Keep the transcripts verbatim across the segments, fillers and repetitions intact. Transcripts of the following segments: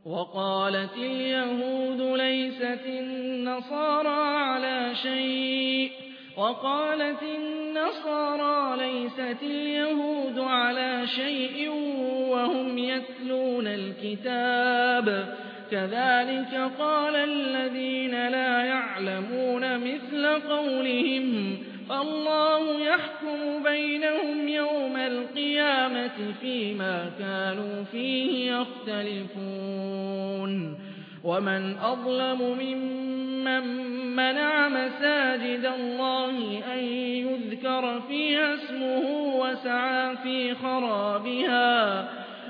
وقالت اليهود ليست النصارى على شيء وقالت النصارى ليست اليهود على شيء وهم يتلون الكتاب كذلك قال الذين لا يعلمون مثل قولهم فالله يحكم بينهم يوم القيامة فيما كانوا فيه يختلفون ومن أظلم ممن منع مساجد الله أن يذكر فيها اسمه وسعى في خرابها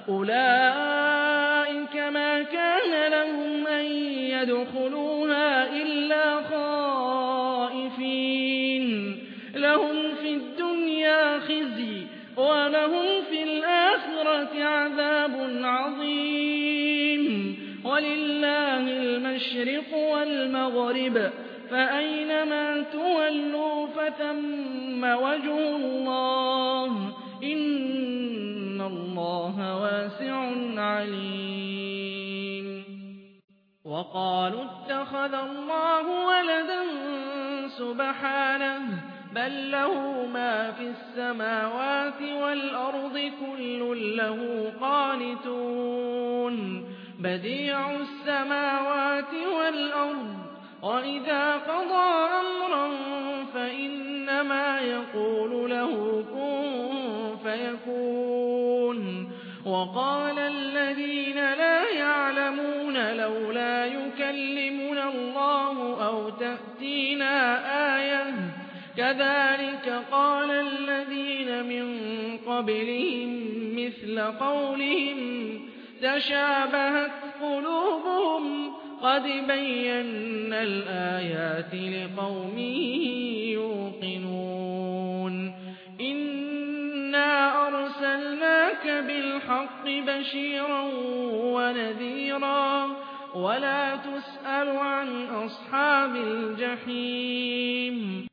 أولئك ما كان لهم أن يدخلوها إلا خائفين لهم في الدنيا خزي ولهم في الآخرة عذاب عظيم ولله المشرق والمغرب فأينما تولوا فثم وجه الله إن الله واسع عليم وقالوا اتخذ الله ولدا سبحانه بل له ما في السماوات والأرض كل له قانتون بديع السماوات والأرض وإذا قضى أمرا فإنما يقول له كن فيكون وقال الذين لا يعلمون لولا يكلمنا الله أو تأتينا آية كذلك قال الذين من قبلهم مثل قولهم تشابهت قلوبهم قد بينا الآيات لقوم يوقنون إنا أرسلناك بالحق بشيرا ونذيرا ولا تسأل عن أصحاب الجحيم